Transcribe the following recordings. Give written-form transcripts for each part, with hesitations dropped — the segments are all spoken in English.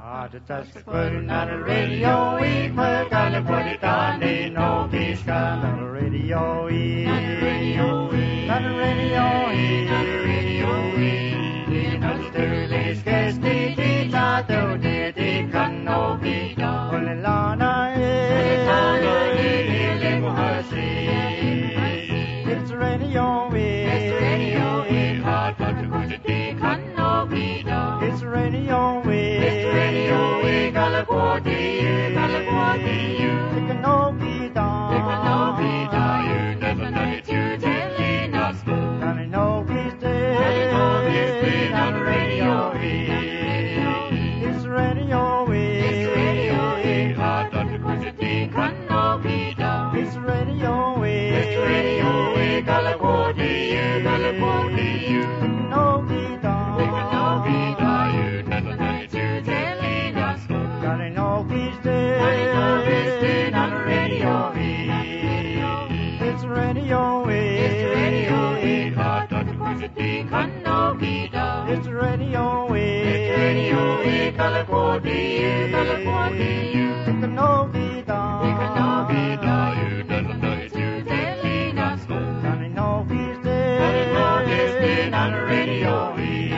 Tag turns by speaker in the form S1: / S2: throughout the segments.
S1: Put another radio, we put on put it on the no peace, another radio, another radio, another radio, another radio, another Sterling's guest, the tato, the can no be done. Olilana, it's radio, it's radio, hard but to put it, the can no be done. It's radio, California, it can no be done. It can no be done. You never know it, you telling us. And I know he's dead. On the radio, it's radio, it's radio, hard not to put it, it can no be done. It's radio, California, California, it can no be done. It can no be done. You never know it, you telling us. I know he's dead. On the radio, it's radio, it's radio, hard not to put it, it can no be done. It's radio, California, California, it can no be done. It can no be done. You never know it, you telling us. I know he's dead. I know he's dead. On the radio,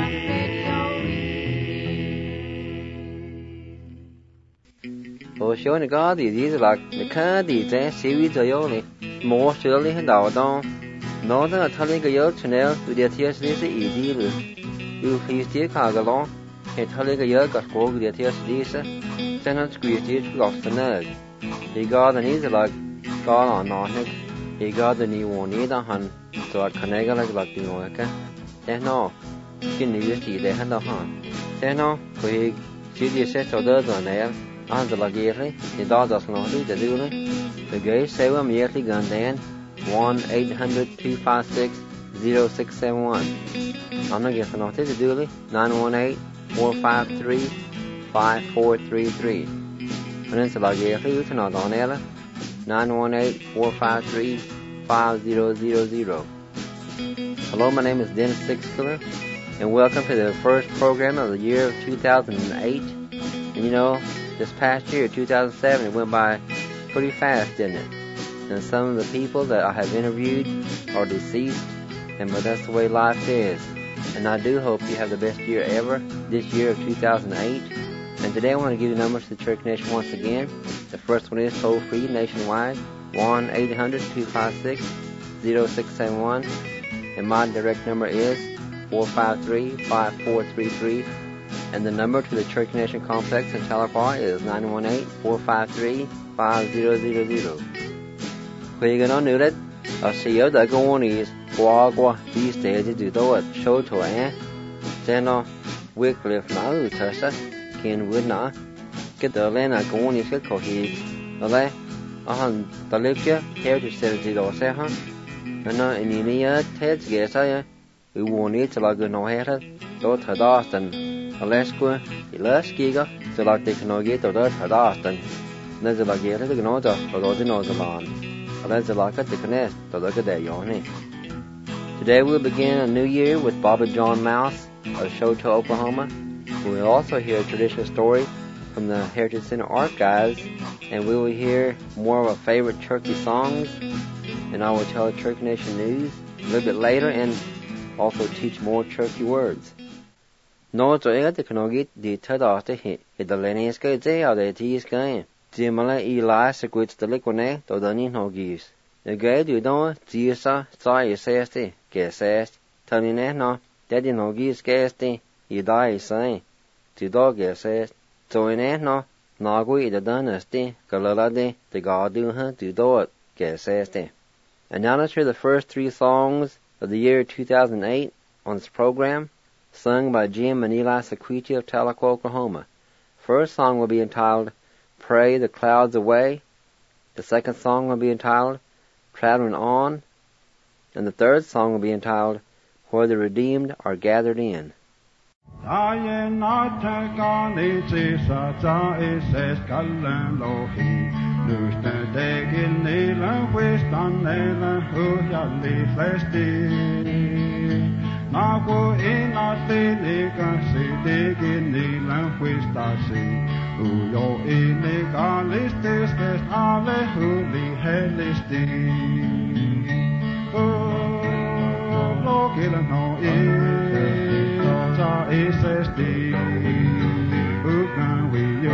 S2: Ở số này có thì gì là cái thì sẽ xíu ít rồi này mua sữa lên hết đầu đó nó rất là thay lên cái yếu channel từ địa thiệt sẽ ý gì rồi từ khi tiếc cả cái đó thì thay lên cái yếu cả cố cái địa thiệt sẽ cho nên squeeze tiếc lọc sân này thì có cái này là có nó này thì có cái này muốn này đó hẳn rồi cái này cái là tiếng nói cái thế nó cái này chỉ để hắn đâu hả thế nó thì chỉ địa sẽ cho đỡ rồi này Anza la guerre, the dogs no the dule. The gay say immediately gun dan 1-800-256-0671. I'm not getting off the dule 918-453-5433. Peninsula guerre, you can not on ella 918-453-5000. Hello, my name is Dennis Sixkiller, and welcome to the first program of the year of 2008. And you know, this past year, 2007, it went by pretty fast, didn't it? And some of the people that I have interviewed are deceased, but that's the way life is. And I do hope you have the best year ever, this year of 2008. And today I want to give you the numbers to the Church Nation once again. The first one is toll-free nationwide, 1-800-256-0671. And my direct number is 453-5433. And the number to the Church Nation Complex in Tahlequah is 918-453-5000. Khi cái nó nữa đấy, ở xíu tại cái môn này qua đi sẽ chỉ từ at show to á, cho nó quyết liệt nó từ thật sắc, kiên quyết nó, cái tờ lên là cái môn này cái khẩu hiệu, ở đây, ở hàng tờ liệt chứ, theo thì sẽ chỉ đồ xe ha, nó anh nhớ thế gì sao, cái môn này chỉ là cái nói hết, đó thời đó tình Alaska, Alaska, so like they can get to that Austin. There's a like the Gnota, or the Northern. There's a like at the Connect, to look at that yawning. Today we'll begin a new year with Bobby John Mouse of Shoto, Oklahoma. We'll also hear a traditional story from the Heritage Center Archives, and we will hear more of our favorite Turkey songs, and I will tell the Turkey Nation news a little bit later and also teach more Turkey words. Nó cho cái nó get đi thay đó thế hệ the lenny cái thế ở đây thì cái chỉ mà lại Eli sẽ quyết tự lấy con này tôi đã nhìn họ ghi cái điều đó chỉ sao sai sẽ thế cái sẽ thằng này nó để đi nó ghi cái thế ý đại sai chỉ đó cái sẽ rồi này nó quý để đó là thế cái là thế thì có điều hơn chỉ đó cái sẽ thế. And now let's hear the first three songs of the year 2008 on this program, sung by Jim and Eli Sequiti of Tahlequah, Oklahoma. First song will be entitled, Pray the Clouds Away. The second song will be entitled, Traveling On. And the third song will be entitled, Where the Redeemed Are Gathered In.
S3: Nago ina tene kan se
S1: Digini lanquistasi, uyo inegalistis est ale huli helisti. Logila no ta isesti, ukan we yo.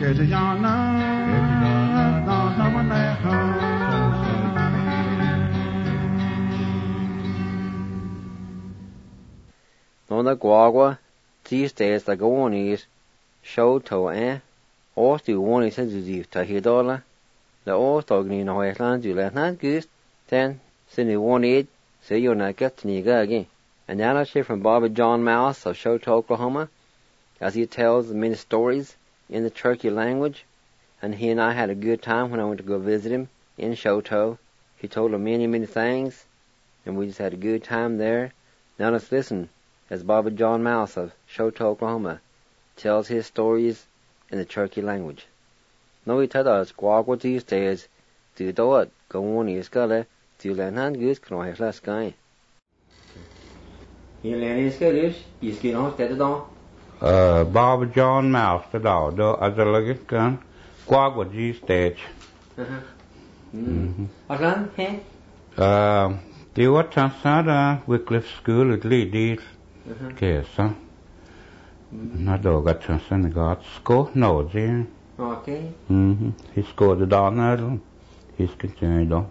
S2: Nona guagua, these days the go on is show to or still one is sensitive to hidola, the old dogny no Iceland do let not goose, then send you 1-8, say you're not get to Niga again. And now I share from Bobby John Mouse of Show to Oklahoma, as he tells many stories in the Cherokee language, and he and I had a good time when I went to go visit him in Shoto. He told him many things, and we just had a good time there. Now let's listen as Bobby John Mouse of Shoto, Oklahoma, tells his stories in the Cherokee language. No we tell us guagua these days, do it, go on is gonna, do let hand goose can I have less guy. You learn is good, you skin on steady down.
S3: Bobby John Mouse the dog, as a luggage gun, guagua G stage.
S2: Again, hey?
S3: The what chance Wycliffe School at Leeds. Yes, huh? Not dog got chance in the God score, no, dear.
S2: Okay.
S3: He scored the Donald. He's continued on.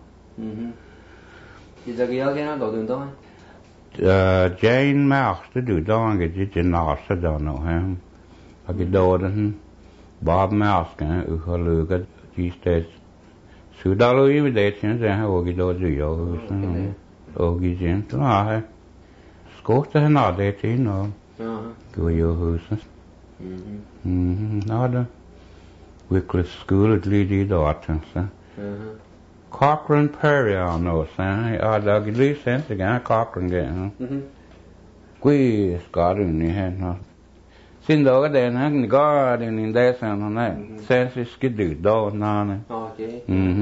S2: Is the girl again or doing that?
S3: Jane Mouse to do dong it in North, I don't know him. I get Dorden, Bob Mouse can look at G stage. So dollar invitations and how we do you. Oh, he's in to I. Score to an odd 18 or go your houses. Not Wycliffe School at Leeds Dorton, sir. Cochrane Prairie, I know, sir. I'd like at least sense again, Cochrane again. We got in the hand, no. Sin dog then, hang the garden in there, son, on that. Sense is skidoo, dog, none.
S2: Okay.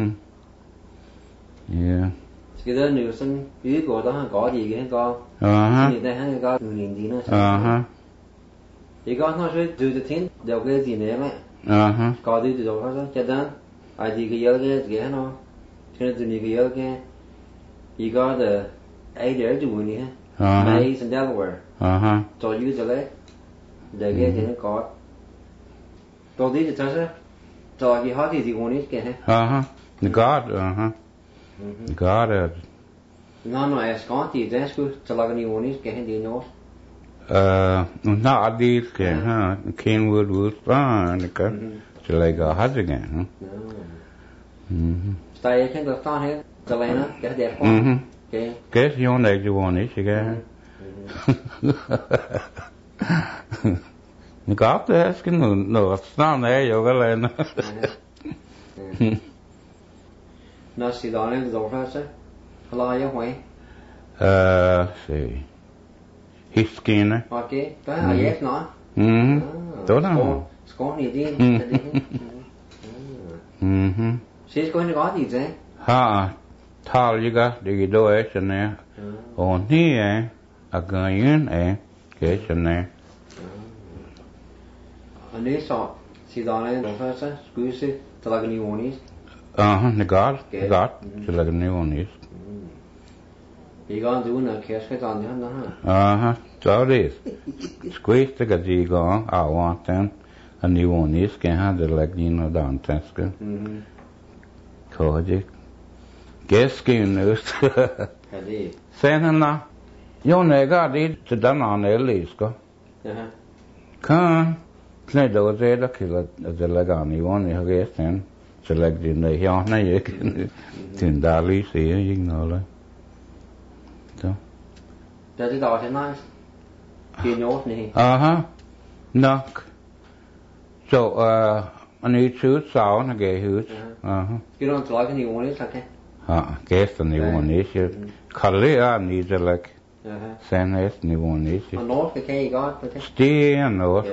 S3: Yeah.
S2: Cái đó nếu sinh dưới của đó có gì cái có. Thì đây hắn có người nhìn gì nữa. Thì có nó sẽ từ từ thiên đều cái gì nữa mẹ. Có từ từ đó thôi, cho đến ai thì cái cái nó. Cho nên từ cái cái you got the A there to win here. Mays and Delaware. So you the left. Để cái nó có. Có đi thì sao chứ? So cái hot thì win cái ha.
S3: The God, God it.
S2: No, è sconti, adesso ce l'ha con unis che di no.
S3: No, I did can, Kenwood was fine, okay. So like a hot again,
S2: Stai che da sta he, Zelena, che da fa. Okay.
S3: Guess you on you want it again. You got to ask him, no, it's not there, you're going to
S2: Nó xì đó lên dầu ra chứ. Lo giống vậy.
S3: See. His skin.
S2: Okay. Có là yes nó.
S3: Tốt lắm.
S2: Score gì đi. She's going to go gì thế?
S3: Tal you got the donation there. On here, again, cái chuyện này.
S2: Anh ấy sợ xì đó lên dầu ra chứ. Cứ xí, cho là cái new one is.
S3: The God, so like a new one is.
S2: You gonna do a cash fit on you,
S3: So it is. Squeeze the gazi go, I want them. A new one is, can have the like, down Tesco. Kojic. Guess skin news. Send him now. You nega did to done on the list go. Come. Play those there, kill the legani one, you guess then. So like the hill na you can tin dali see you know like so
S2: does it all nice you know me
S3: no so I need to sound a gay hoot
S2: you don't like any one is okay
S3: guess the new one is Kalia needs a like send us new one is
S2: north okay you got
S3: stay north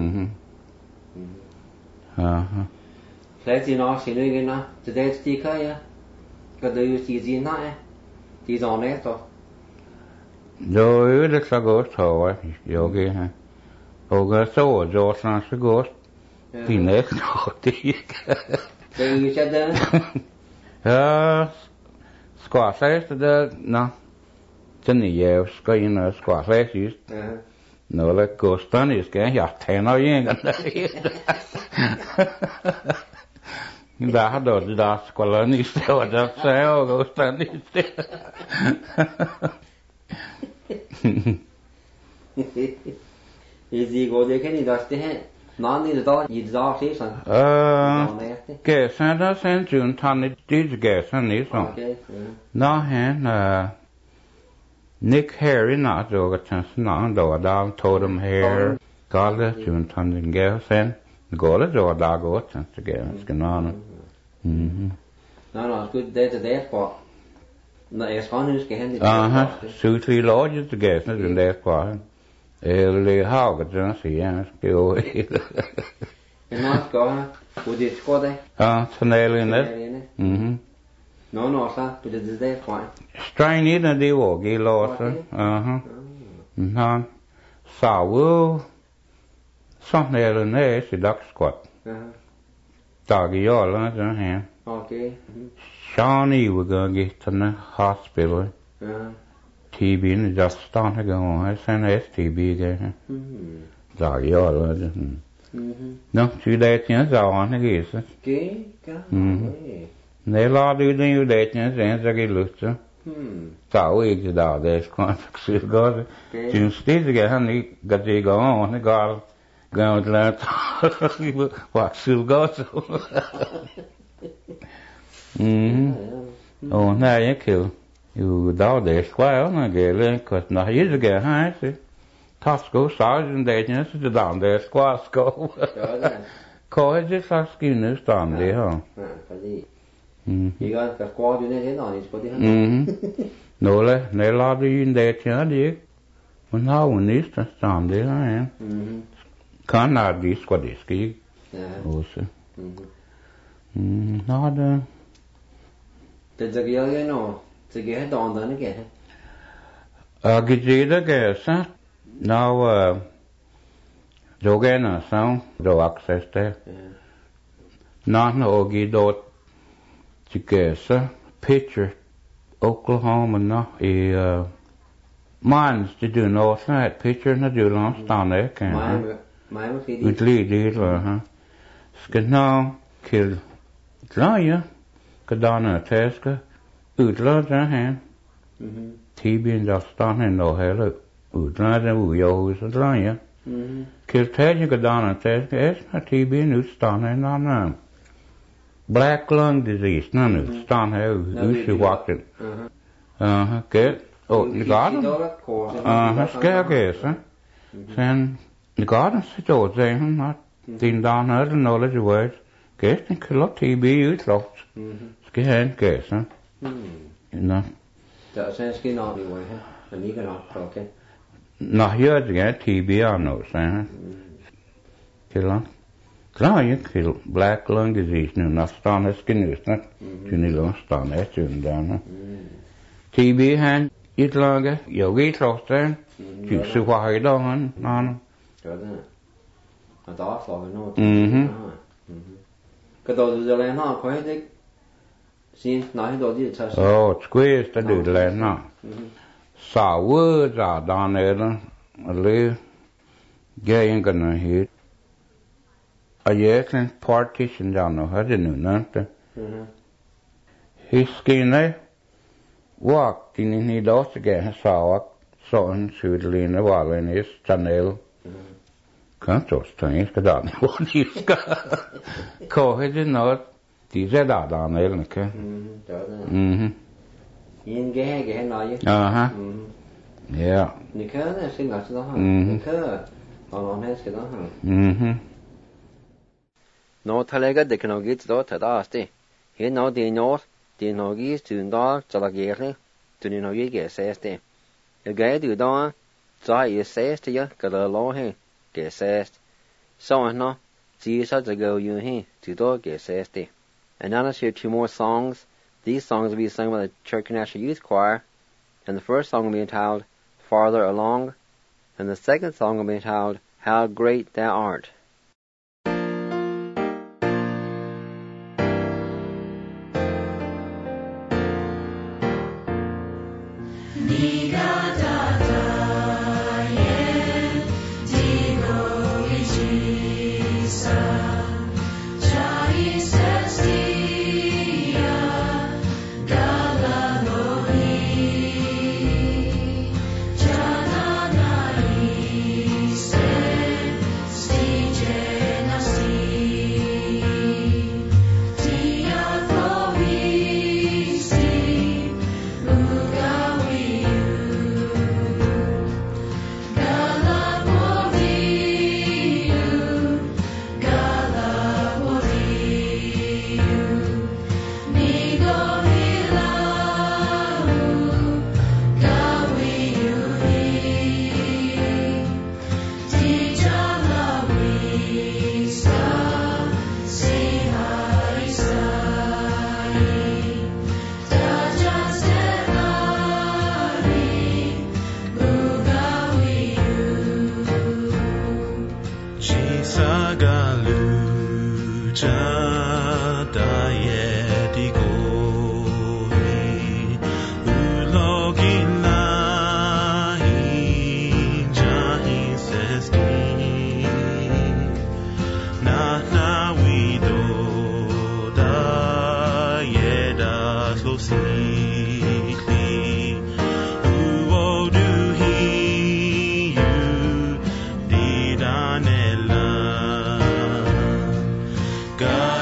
S2: Let's know, see you again. Today's sticker, yeah. Got the UCZ now, eh? These on it, so.
S3: No, it's a ghost, how yogi, huh? Oh, that's so, George, not a ghost. The next,
S2: So you said that?
S3: Squash, no. Ten years, squash, used. No, like ghost, bunnies, can you 10 or you ain't gonna Da hade det skolan ni stod där så jag och stann inte.
S2: Is go de kan inte det här. Någon det då i dag så sen.
S3: Gäsen där sen jun tanne det gäsen ni så. Nå han Nick Harry not då att chans någon då där tog dem här. Galle jun tanne gäsen. Galle då där går chans det gäsen någon.
S2: No, good day to day på. När jag ska nu ska hända.
S3: Så tre lodges det gäsen den där på. Eller havet den sidan ska ju.
S2: Men ska och det ska det.
S3: Tunnelen.
S2: No, så på det där på.
S3: Strain in det var ge låsen. Han sa sån där nej så dagsskott. Dag jag den här.
S2: Okay.
S3: Shawnee we're going to get to the hospital. TB in just starting to go on. I sent STB again. Dag jag no, 2 days in så on again.
S2: Okay.
S3: Nej, la du den ju det sen så jag lust. Så jag där det ska så gå. Just det han ni got det gå on det går gå till att vad skulle gå så. Nej, jag kill. Jo, då det ska na gele, kos na hiz ge ha så. Tasco sergeant det så där det ska gå. Ko det så skinner stan det ha.
S2: Jag ska gå du det nå ni på det.
S3: Nåle, nej la du in det ja det. Men how ni stan det ha. Kan na det ska det ski. Och så. Nå det
S2: jag nå. Det är då den igen.
S3: Gidda gäsa. Now Jogena så då access det. Nan och gidda gäsa picture Oklahoma no i mines to do north night picture na do last down there kan.
S2: Mine
S3: Utli det ska nå kill Glaya kadana taska utlad den här. Tibien där stan då heller utlad den jo så Glaya. Kill taja kadana taska är tibien utstan en black lung disease none utstan här ut walked. Good. Oh, ni garden. Ska gäsa. Sen ni garden så då säger att din dan hade knowledge words. Gästen kilo TB utlåt. Ska han gäsa. Nå.
S2: Det sen ska nå vi var här. Men ni kan ha okej.
S3: Nå, gör det TB nu sen. Kilo. Klar ju kilo black lung disease nu nästan är skinusna. Ni låstan är tundan. TB han itlaga yogi trosten. Du så vad idag han.
S2: Ja det. Att avslå nå. Cái đồ du lên nó có hết đấy, xin nói đồ gì thật.
S3: Squeeze ta du lên nó. Sao vừa ra đàn này đó, lấy cái anh cái này hết. Cái partition down nó hết nữa nè. His skin này, walk in he does again sao så en sydlin var den är Chanel. Kan så stänga ska där ni vad ni ska. Kohe nå de är där nere kan.
S2: In ge nói.
S3: Ja.
S2: Ni kan det sin något så här. Ni kan någon helst ska ha. Nå talega det kan gå då ta det. He nå det nå det nå gi stunda så där gärna. Du ni nå ge ses det. Jag ger du då så är ses det jag kan lå här. Get says, so no, Jesus to go you he to do get says the. And now let's hear 2 more songs. These songs will be sung by the Church National Youth Choir, and the first song will be entitled Farther Along, and the second song will be entitled How Great Thou Art.
S1: Jesus.
S4: God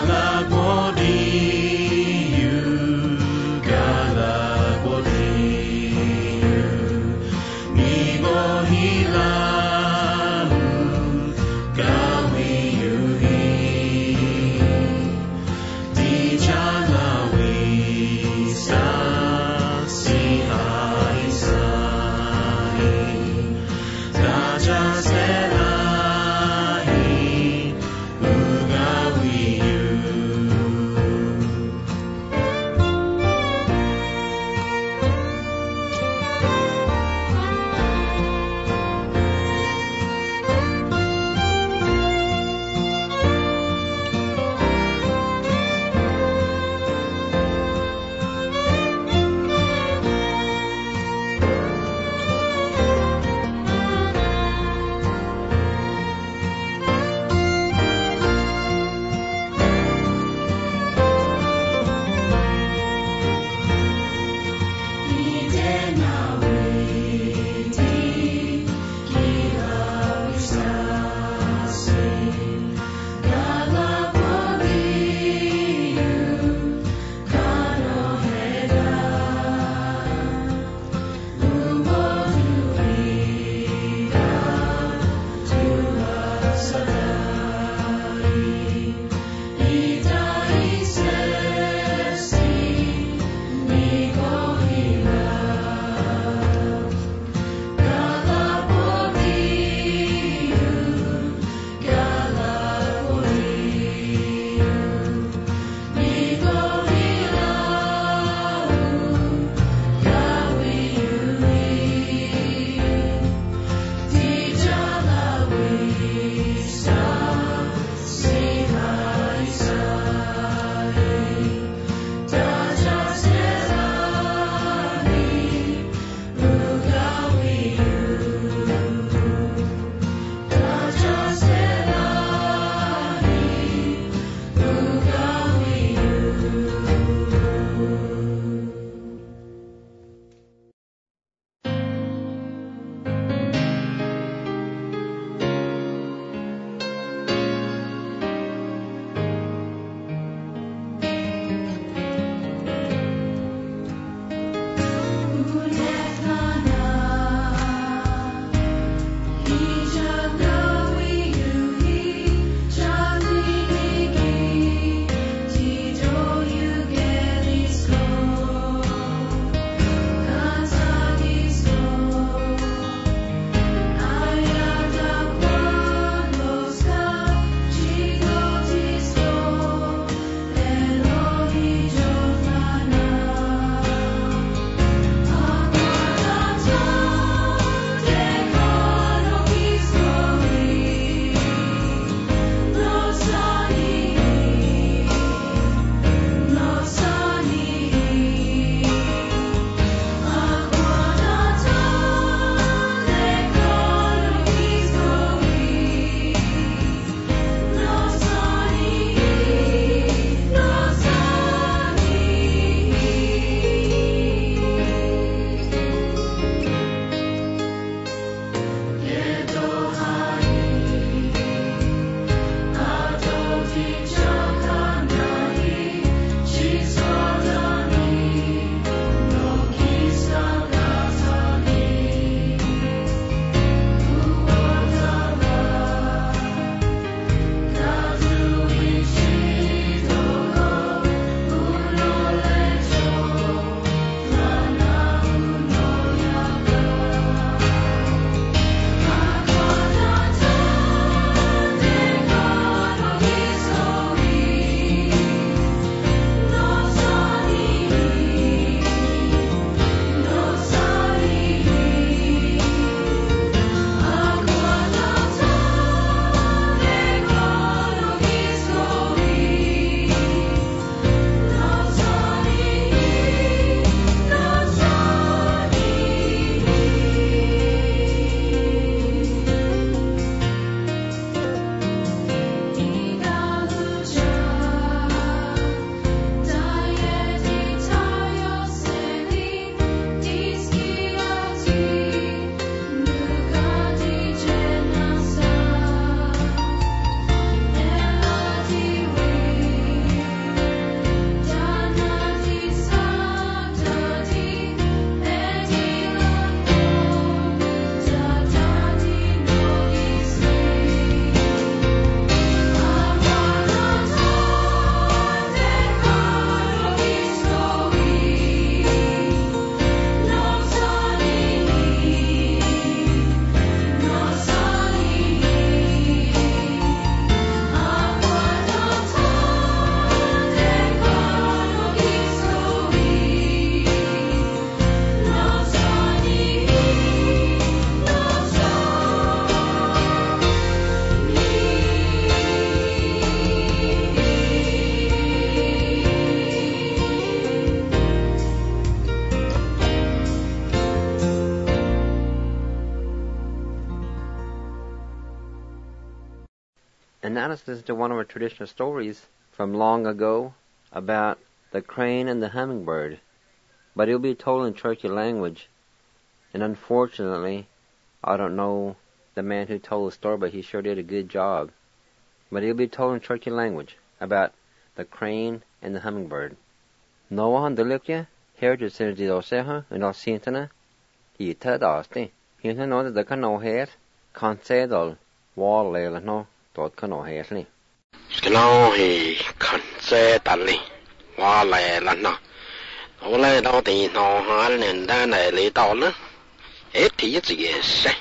S2: And now let's listen to one of our traditional stories from long ago about the crane and the hummingbird. But it'll be told in Cherokee language. And unfortunately, I don't know the man who told the story, but he sure did a good job. But it'll be told in Cherokee language about the crane and the hummingbird. Noah on the Lukia, heritage synergy doseha, and all sintana, he ted asti. He know that the cano hair, can't say dol, wall layla no, dot cano hairly.
S4: Skino he can't say dally, wall layla no. Ole đâu thì nó hả nên đa này lý tao nữa, hết thì gì vậy?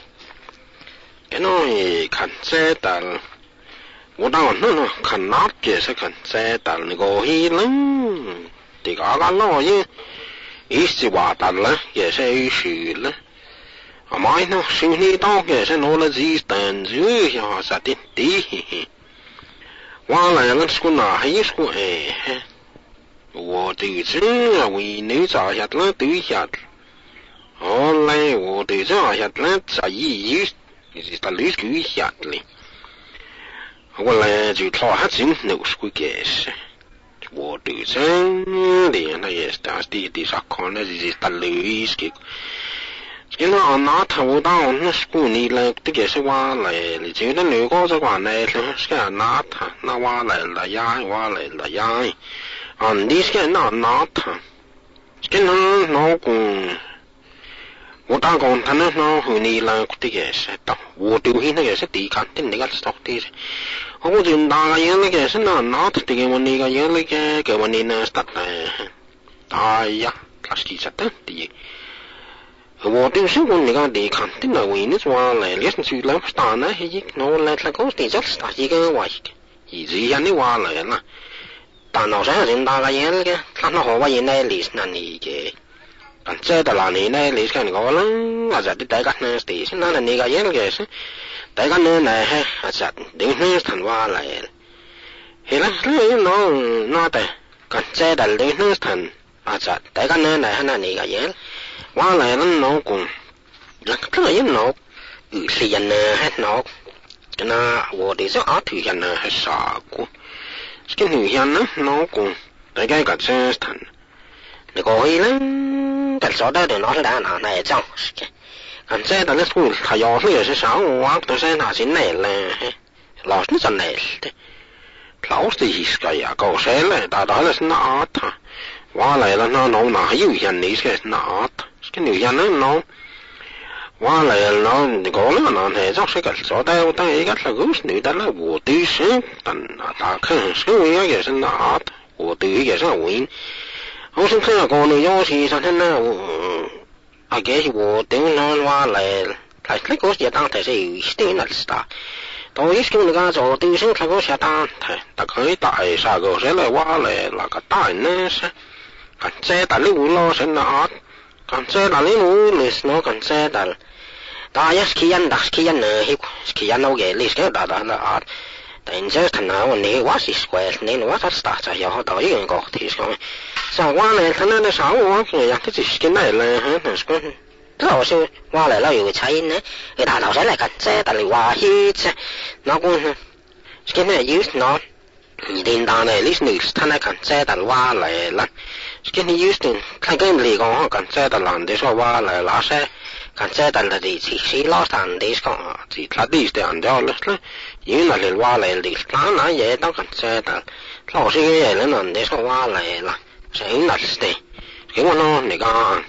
S4: Cái nó thì khẩn xe tao,我当然呢，看哪些是看在但那个嘿呢，这个个老爷，一时话但了，也是一时了。啊妈呢，生意到也是拿了几单子呀，啥的的。我来了说哪还说哎，我对这为你咋下了对下，后来我对这下了咋一是他累对下了。我来就他还真能说解释，我对真的那也是当时的啥看那是打雷是，因为那他我当那是过年来这个是我来了，就那那个这关来了，是那他那我来了呀，我来了呀，你是那他，跟那老公。我打工他那和你来这个是到，我丢弃那个是地看的那个是到的。我就打个样那个是那这个问题个样那个问题呢是的，哎呀，他是其实的的。我就是我那个地看的那为你说来，连去来不打呢，一弄来他搞的就是打一个外的，一直让你话来了。但老三人打个样那个，他那好话原来历史那里个。这的啦，你呢？你看你个人，啊，这的大家呢，是是那你个人个是，大家呢呢，啊，这刘呢谈话来，嘿啦，那的，看这的刘呢谈，啊，这大家呢呢，那你个人，话来了老公，那这个人老，有些人呢还老，那我的这阿腿人呢还傻过，这个女人呢老公，大家个这谈。你过去呢，但说到的那是哪来找？看这的那书，他要是也是上我都是拿进来了，老是真来的，老是一个呀，搞谁来？大大的是拿他，我来了那哪有人你是拿他？这女人呢喏，我来了你过了那那找是个说到我当一个是个女的了，我对是但大看是我也是拿他，我对也是为。我是看过那有些上天呢，啊，这是我对那话来，他那个是当他是有些那是的，到一些那个做对生他个是当他，他可以打啥个是来话来那个打呢是，看这打的无老是那，看这打的无那是那看这打，打也是去人打是去人呢，去人那个历史打那啊。但这看到你我是怪，你我才是打在要到一个个提上，上我来看那上我这样这就是跟来了，那是个，这是我来了有个差异呢，给他老师来看这但你话去这，那个呢，跟那有那，你听到呢，你是你是他来看这但我来了，跟你有的看跟你讲看这但人的说我来了噻。看这但的地是老三的讲，是他地的按照了，因为那里话来的，那也当看这但，老是也人人的说话来了，谁那是的，给我呢那个。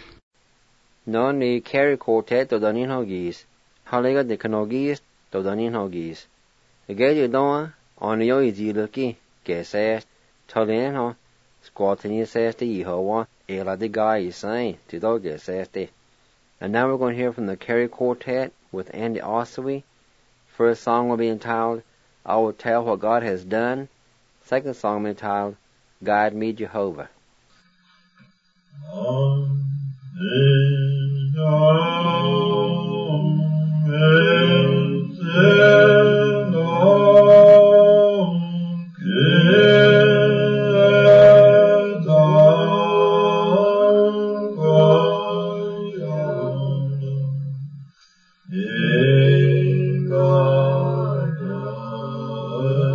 S2: No ni carry quartet to the nin hoggies, haliga de canoggies to the nin hoggies. Again you don't on your easy lucky, get says, Tolin ho, squatting you says the Yehovah, Ela the guy is saying, to dog get says the. And now we're going to hear from the Carey Quartet with Andy Ossowy. First song will be entitled, I Will Tell What God Has Done. Second song will be entitled, Guide Me Jehovah.
S1: God.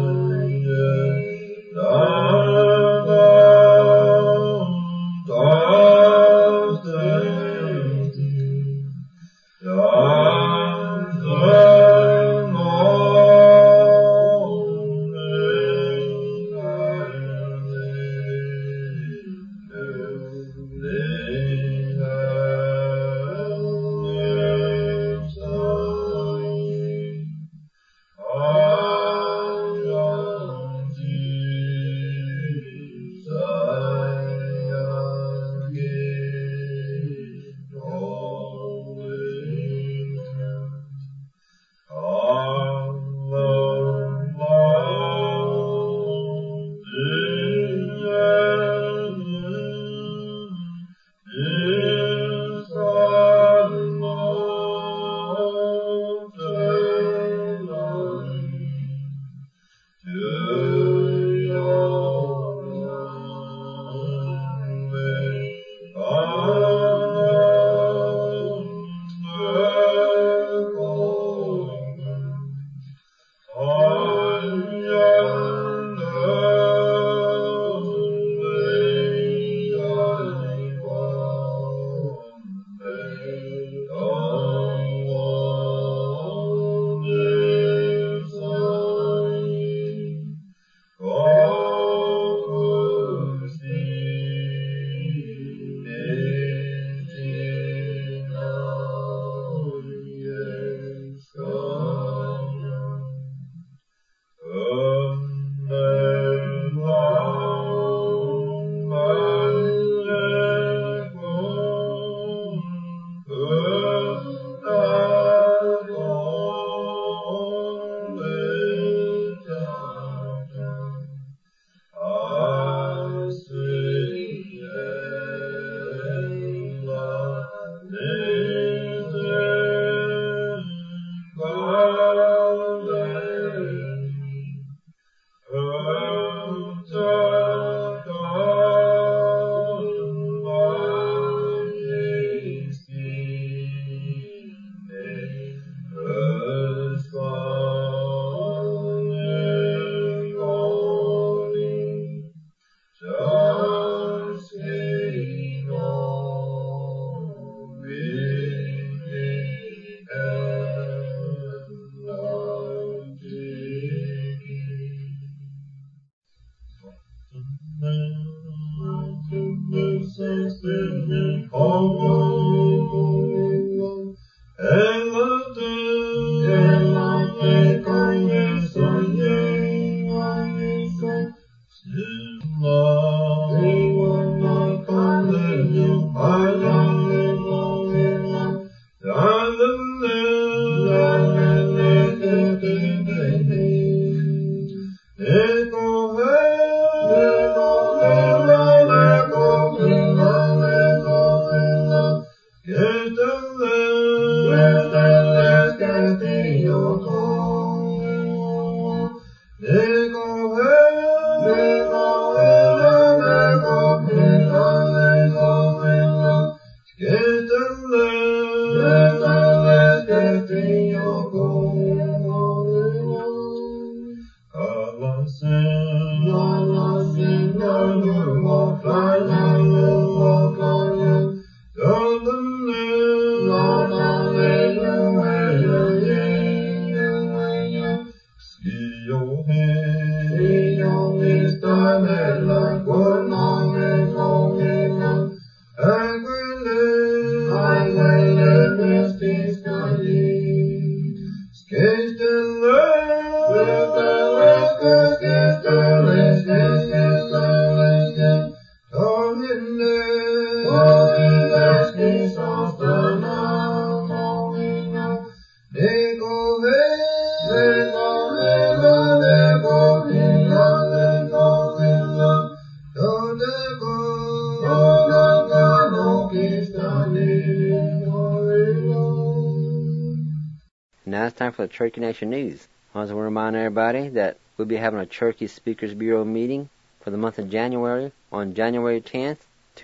S2: Now it's time for the Cherokee Nation News. I want to remind everybody that we'll be having a Cherokee Speakers Bureau meeting for the month of January on January 10th,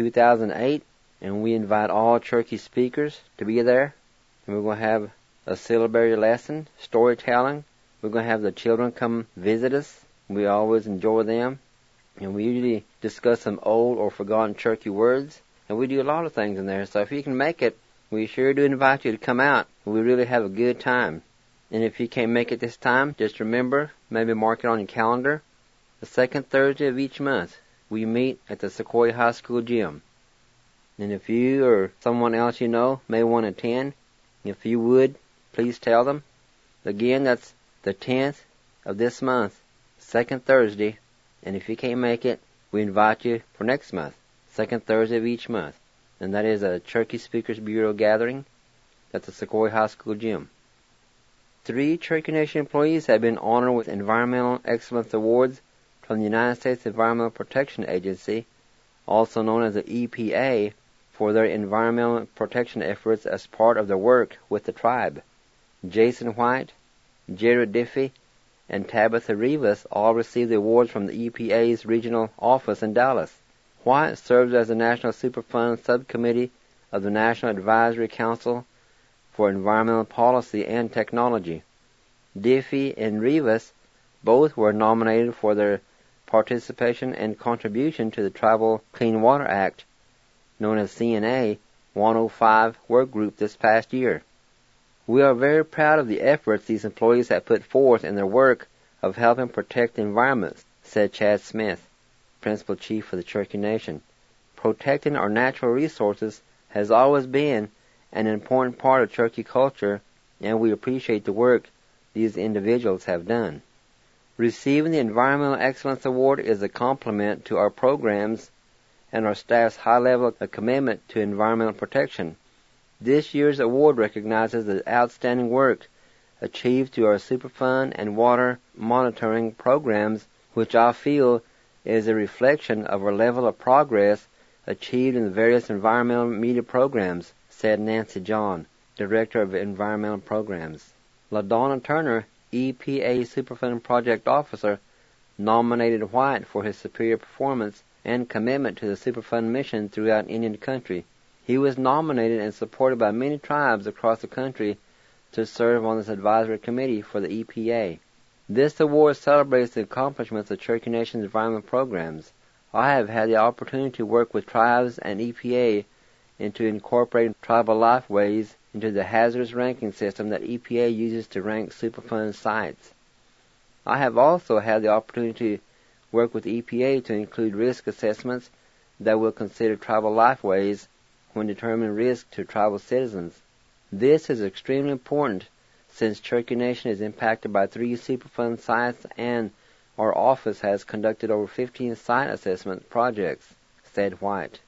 S2: 2008, and we invite all Cherokee speakers to be there. And we're going to have a syllabary lesson, storytelling. We're going to have the children come visit us. We always enjoy them. And we usually discuss some old or forgotten Cherokee words. And we do a lot of things in there. So if you can make it, we sure do invite you to come out. We really have a good time. And if you can't make it this time, just remember, maybe mark it on your calendar. The second Thursday of each month, we meet at the Sequoia High School gym. And if you or someone else you know may want to attend, if you would, please tell them. Again, that's the 10th of this month, second Thursday. And if you can't make it, we invite you for next month, second Thursday of each month. And that is a Cherokee Speakers Bureau gathering at the Sequoia High School gym. 3 Cherokee Nation employees have been honored with Environmental Excellence Awards from the United States Environmental Protection Agency, also known as the EPA, for their environmental protection efforts as part of their work with the tribe. Jason White, Jared Diffie, and Tabitha Rivas all received awards from the EPA's regional office in Dallas. White serves as the National Superfund Subcommittee of the National Advisory Council for Environmental Policy and Technology. Diffie and Rivas both were nominated for their participation and contribution to the Tribal Clean Water Act, known as CNA 105 work group this past year. We are very proud of the efforts these employees have put forth in their work of helping protect the environment, said Chad Smith, Principal Chief of the Cherokee Nation. Protecting our natural resources has always been an important part of Cherokee culture, and we appreciate the work these individuals have done. Receiving the Environmental Excellence Award is a compliment to our programs and our staff's high level of commitment to environmental protection. This year's award recognizes the outstanding work achieved through our Superfund and water monitoring programs, which I feel is a reflection of our level of progress achieved in the various environmental media programs, said Nancy John, Director of Environmental Programs. LaDonna Turner, EPA Superfund Project Officer, nominated White for his superior performance and commitment to the Superfund mission throughout Indian country. He was nominated and supported by many tribes across the country to serve on this advisory committee for the EPA. This award celebrates the accomplishments of Cherokee Nation's environmental programs. I have had the opportunity to work with tribes and EPA into incorporating tribal lifeways into the hazardous ranking system that EPA uses to rank Superfund sites. I have also had the opportunity to work with EPA to include risk assessments that will consider tribal lifeways when determining risk to tribal citizens. This is extremely important since Cherokee Nation is impacted by 3 Superfund sites and our office has conducted over 15 site assessment projects, said White.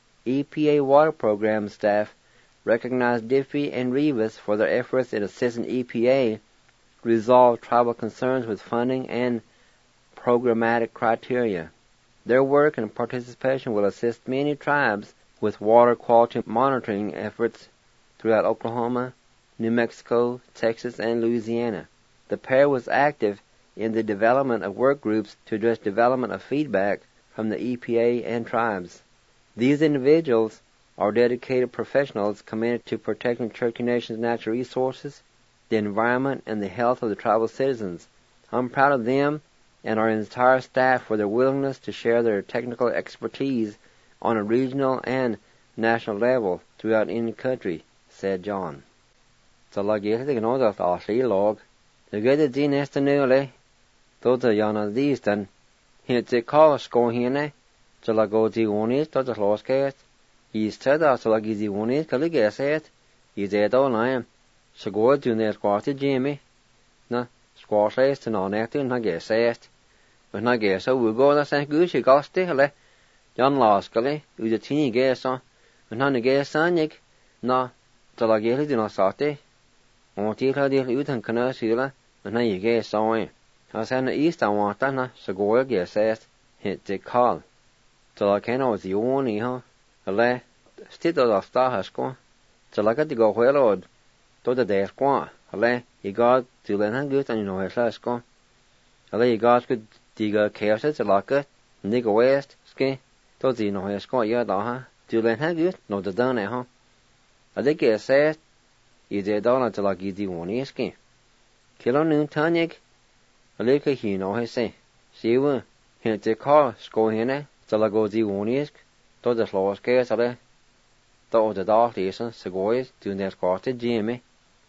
S2: EPA Water Program staff recognized Diffie and Rivas for their efforts in assisting EPA resolve tribal concerns with funding and programmatic criteria. Their work and participation will assist many tribes with water quality monitoring efforts throughout Oklahoma, New Mexico, Texas, and Louisiana. The pair was active in the development of work groups to address development of feedback from the EPA and tribes. These individuals are dedicated professionals committed to protecting Cherokee Nation's natural resources, the environment, and the health of the tribal citizens. I'm proud of them and our entire staff for their willingness to share their technical expertise on a regional and national level throughout Indian country, said John. So like you think know that Ashley log. The good at the nest newly. Those are yana these then. Hit the call score here. So like go the one is to the lost case. He's said that so like the one is can guess it. He's dead all I so go to the squatty Jimmy. No, squash lace to non acting not guess it. But not guess so we go that St. Goose got still. John lost gully, who's a teeny guess on. But none of guess on you. No, so like you do not sort on till the Luton Canal Silla, and now you guess on. I said the east I want that, so go guess it. Hit the call. So I can't always the only, huh? A lay, still of star has gone. So like at the go well, Lord. To the day's gone. A lay, you got to let him good and you know his last gone. A lay, you got good digger chaos, it's a lock it. Nigger west, ski. To the know his gone, yeah, huh? To let him good, no the done, huh? I think it says, is a dollar to like the one is ski. Kilo noon tonic. A little he know his say. See one. Hit the car, score here, so like go the one is. To the slow scares, ale. To the dark listen, so go is to the squatty Jimmy.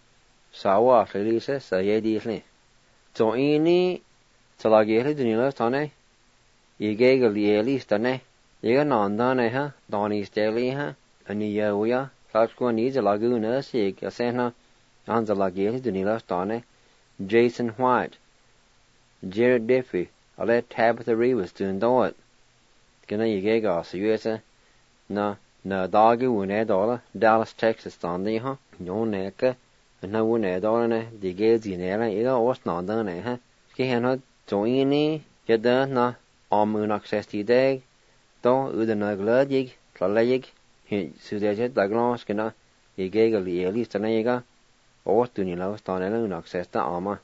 S2: So what releases, so ye deeply. So any, so like ye do you left on it? Ye gaggle the least on it. Ye got none done, huh? Donny Staley, huh? And ye we are. Such one needs a lagoon, sick, a senna, and the laggy do you left on it. Jason White, Jared Diffie, I let Tabitha Rivas do it. Can you get off, so you say? No, doggy won't add all, Dallas, Texas, Sunday, huh? No neck, and no one add all, the gates in there, you know what's not done, huh? Can not join any, get done, no, on moon access to day, though, with a nuglet, yig, tlalayig, so there's it like long skin, you gaggle the least, and you go, or do you know, stand in access to armor.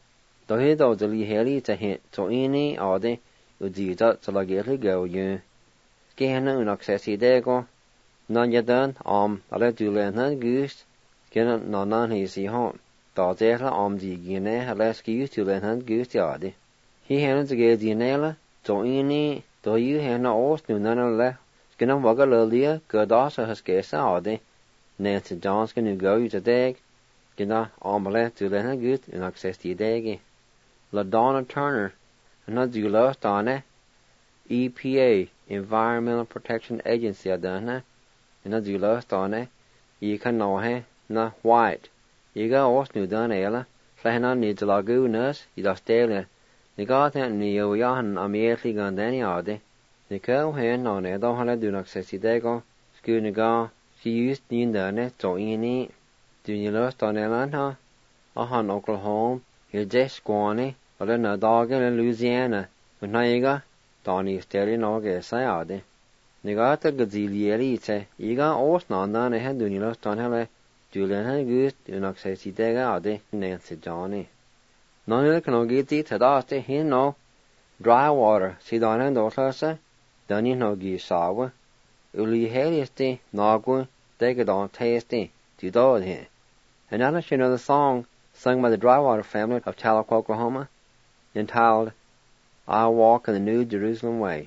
S2: Då he då de li heli ta hint to ini ade u di da to la geli go yu. Gehna un accessi dego. Nan yadan ala dulen gust. Gena nanan he si hon. Da dela di gine ala ski dulen gust ade. He hena to ge di nela to ini do yu hena os nu nan la. Gena waga lia godasa has gesa ade. Nancy John's nu go yu to deg. Gena ala dulen gust un accessi degi. La Donna Turner, and du lost Donna, EPA, Environmental Protection Agency adana, and du lost Donna, ye can know he, na white. Ye go os nu done ela, flahana needs a lagoonus, ye does daily, the got and neo yahan immediately gone any ade, the girl hen on it, don't have do not say dego, schooniga, she used in done, so in it, do you lost on Elana, han Oklahoma, he just squanny. Eller na dagen i Louisiana, men naiga, Donny steli noge sayade. Niga ta gazilieri te, iga osnanda ne hen dunilo stanhele, Julian hen gust unak se si dega ade, Nancy Johnny. Nonile kanogiti tadaste hin no, dry water, si danen dotlase, dani nogi sawa, uli helieste, nagwa, degadon taste, to dod hin. And now you know the song sung by the Drywater family of Tahlequah, Oklahoma, entitled, I'll Walk in the New Jerusalem Way.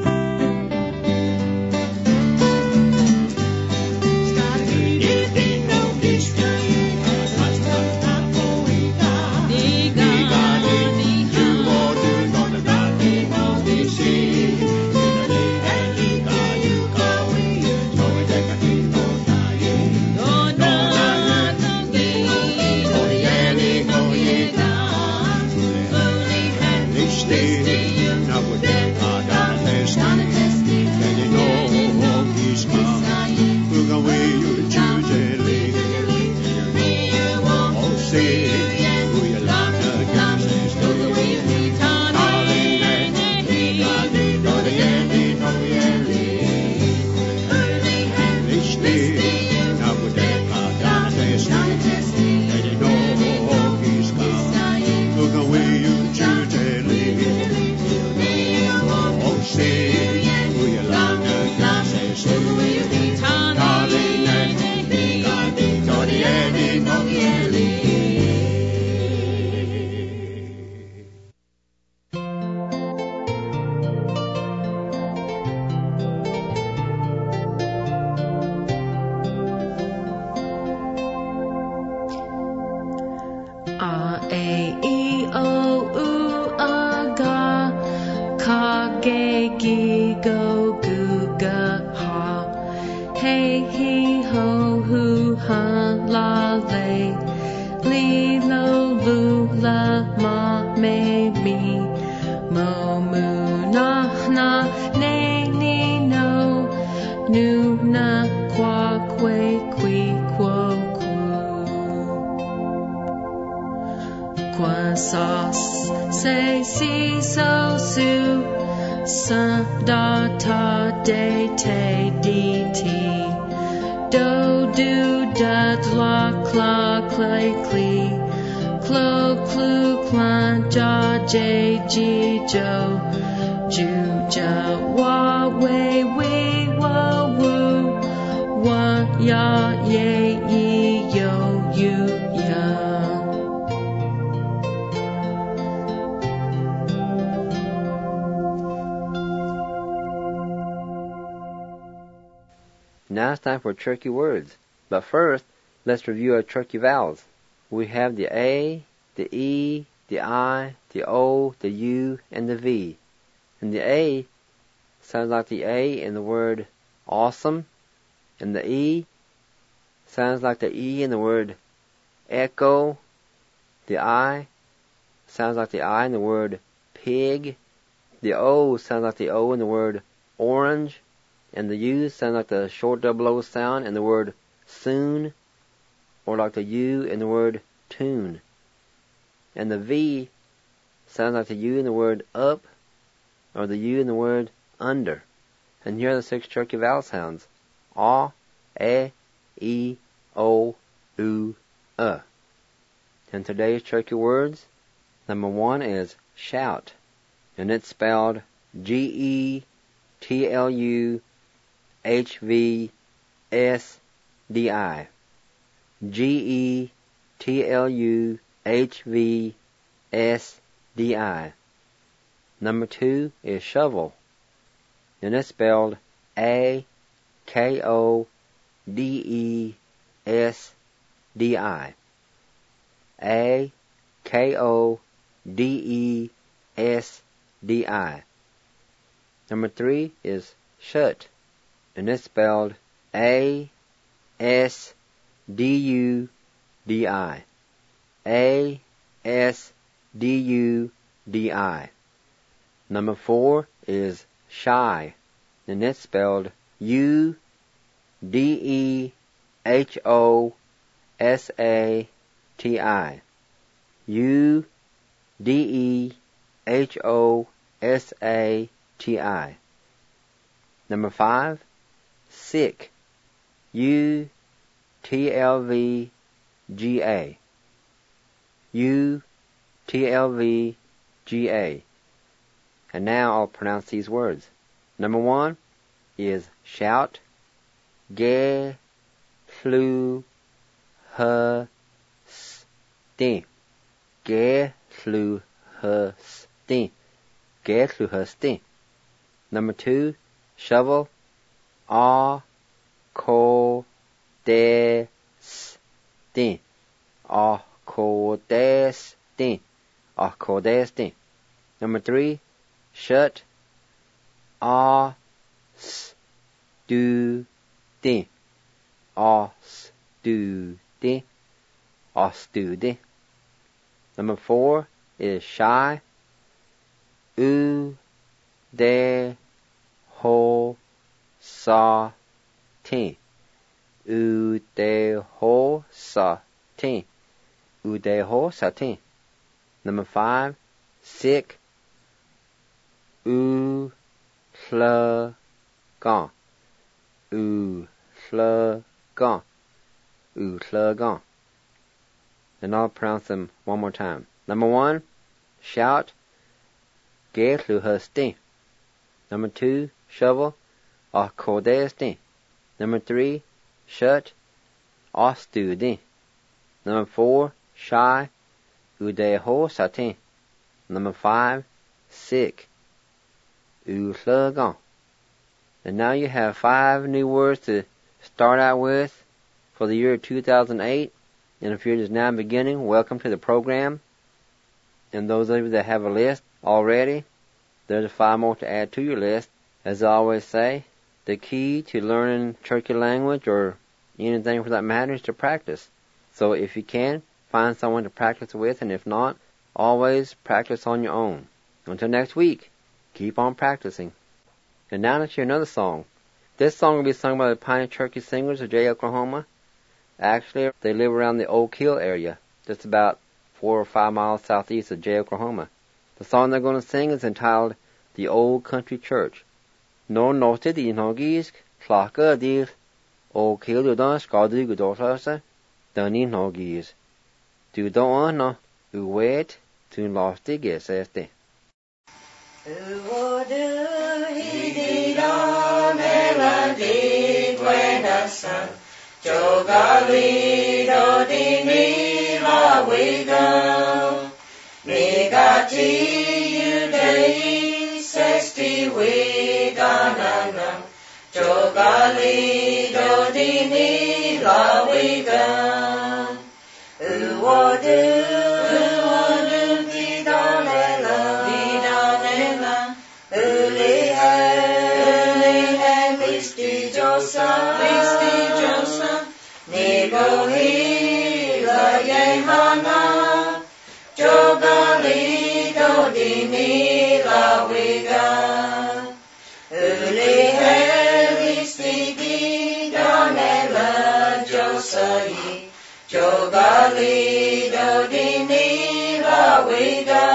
S2: Now it's time for Cherokee words. But first, let's review our Cherokee vowels. We have the A, the E, the I, the O, the U, and the V. And the A sounds like the A in the word awesome. And the E sounds like the E in the word echo. The I sounds like the I in the word pig. The O sounds like the O in the word orange. And the U sounds like the short double O sound in the word soon, or like the U in the word tune. And the V sounds like the U in the word up, or the U in the word under. And here are the 6 Cherokee vowel sounds: A, E, O, U, And today's Cherokee words: Number 1 is shout, and it's spelled G-E-T-L-U-H-V-S-D-I. G-E-T-L-U-H-V-S-D-I. Number 2 is shovel, and it's spelled A-K-O-D-E-S-D-I. A-K-O-D-E-S-D-I. Number 3 is shut, and it's spelled A-S-D-U-D-I. A-S-D-U-D-I. Number 4 is shy, and it's spelled U-D-E-H-O-S-A-T-I. U-D-E-H-O-S-A-T-I. Number 5, sick, U-T-L-V-G-A. U-T-L-V-G-A. And now I'll pronounce these words. Number 1 is shout, ge-flu-her-stin. Ge-flu-her-stin. Ge-flu-her-stin. Number 2, shovel, a-ko-de-stin. A-ko-de-stin. A-ko-de-stin. Number 3, shut, a-stu-din. A-stu-din. A-stu-din. Number 4 is shy, u-de-ho-sa-tin. U-de-ho-sa-tin. U-de-ho-sa-tin. Number 5, sick, u-fl-gan. U-fl-gan. U-fl-gan. And I'll pronounce them one more time. Number 1, shout, ge-flu-her-stin. Number 2, shovel, a-ko-de-stin. Number 3, shut, a-stu-din. Number 4, shy, u-de-ho-sa-tin. Number 5, sick, u-fl-gan. And now you have 5 new words to start out with for the year 2008. And if you're just now beginning, welcome to the program. And those of you that have a list already, there's 5 more to add to your list. As I always say, the key to learning Cherokee language, or anything for that matter, is to practice. So if you can, find someone to practice with, and if not, always practice on your own. Until next week, keep on practicing. And now let's hear another song. This song will be sung by the Piney Cherokee Singers of Jay, Oklahoma. Actually, they live around the Oak Hill area, just about 4 or 5 miles southeast of Jay, Oklahoma. The song they're going to sing is entitled The Old Country Church. No note di nogisk, klaka dir, Oak Hill du dan skadu gudorlasa, dani nogis. Du dan no, uwet, tun lastig este.
S1: Uodu hididon eladi gwenasan, Jogali do dini la wigam, Migati yudei sesti wigananam, Jogali do dini la wigam, Uodu vidonela, Ulihe listi josa, Nigohi la yehana, Jogali do dini la wiga, Ulihe listi donela josai, Jogali do dini la wiga,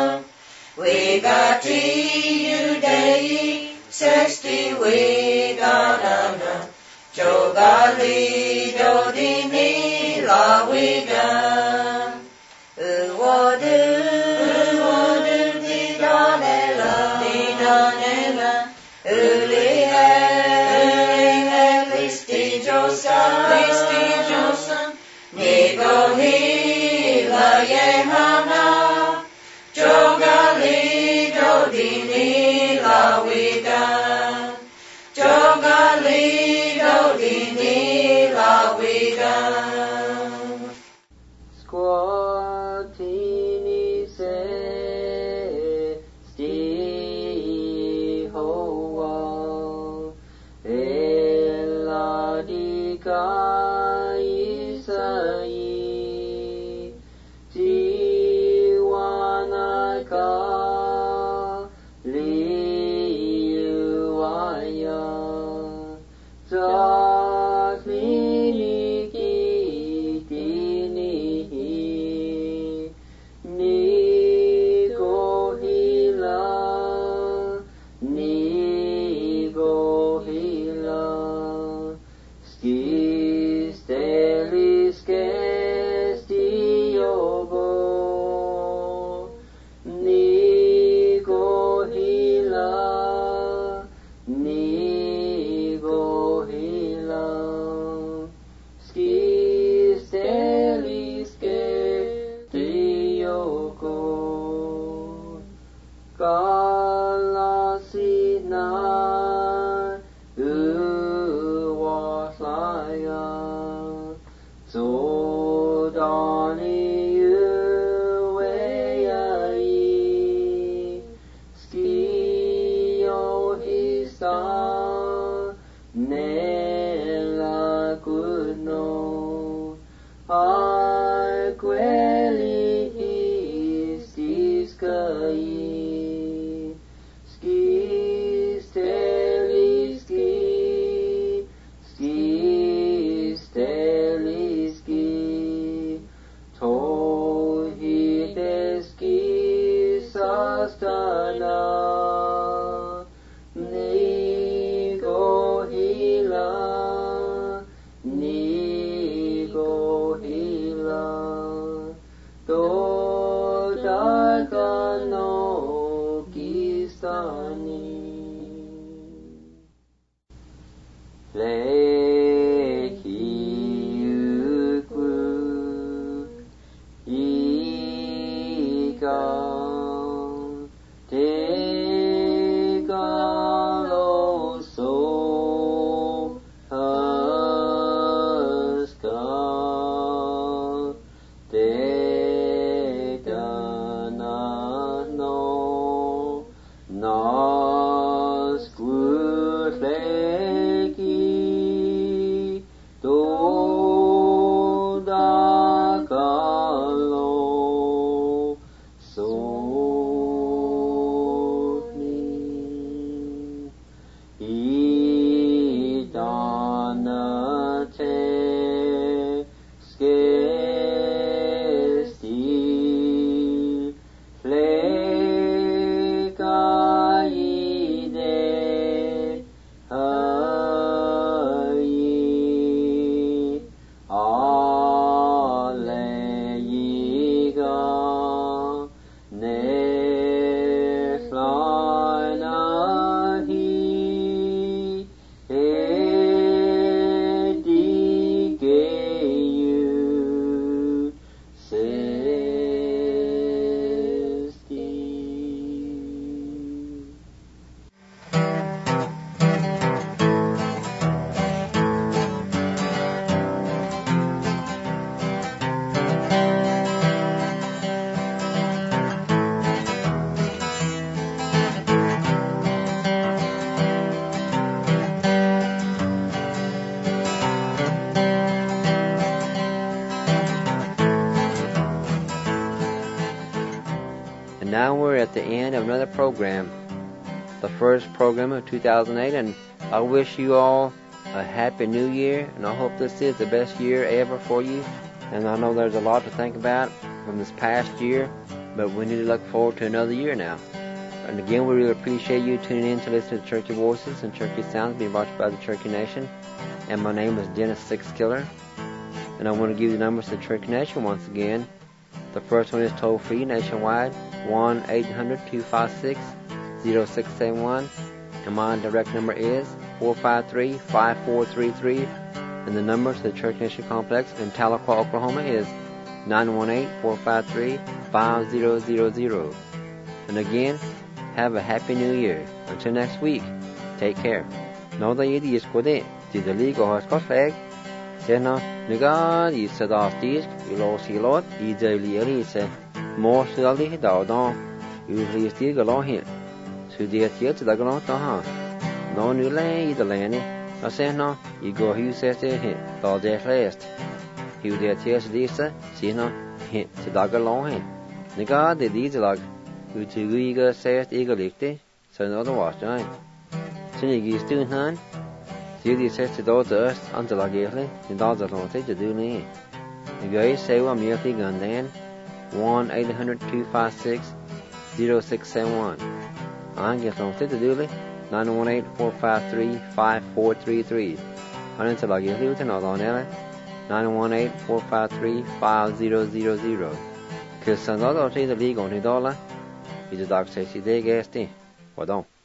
S1: Wigati yudei sesti wiganana, Jogali do dini la wiga, Uwodu Nela, listi Josan, Nego hila Yehana, Jogali dodini lawida, Jogali dodini lawida.
S2: Squatini se sti hoa ella di isai jiwanaka liuaya And now we're at the end of another program, the first program of 2008, and I wish you all a happy new year, and I hope this is the best year ever for you. And I know there's a lot to think about from this past year, but we need to look forward to another year now. And again, we really appreciate you tuning in to listen to Turkey Voices and Turkey Sounds being brought to you by the Turkey Nation. And my name is Dennis Sixkiller. And I want to give you the numbers to the Turkey Nation once again. The first one is toll-free nationwide, 1-800-256 0671, and my direct number is 453-5433, and the number to the Church Nation Complex in Tahlequah, Oklahoma is 918-453-5000. And again, have a happy new year. Until next week, take care. Know that you is good to the league or Scott flag. Say no, Nigga, you said off these, you lost your lot, you daily say, more slowly, down, usually still go along here. So dear, to the ground, no new land, the land. I say no, you go, you say, here, all day last. You dare tears Lisa, see no, hint to dog along here. Nigga, the these log, who to eager says eagerly, so another wash, right? So you get still hand. Judy says to those earth until I gave it, and those are not to do me. The guys say I'm merely gun then 1-800-256-0671. I get on to do it 918-453-5433. Until I give you another on it 918-453-5000. Because another of the league on the dollar is the dog says he did gas. Well, don't.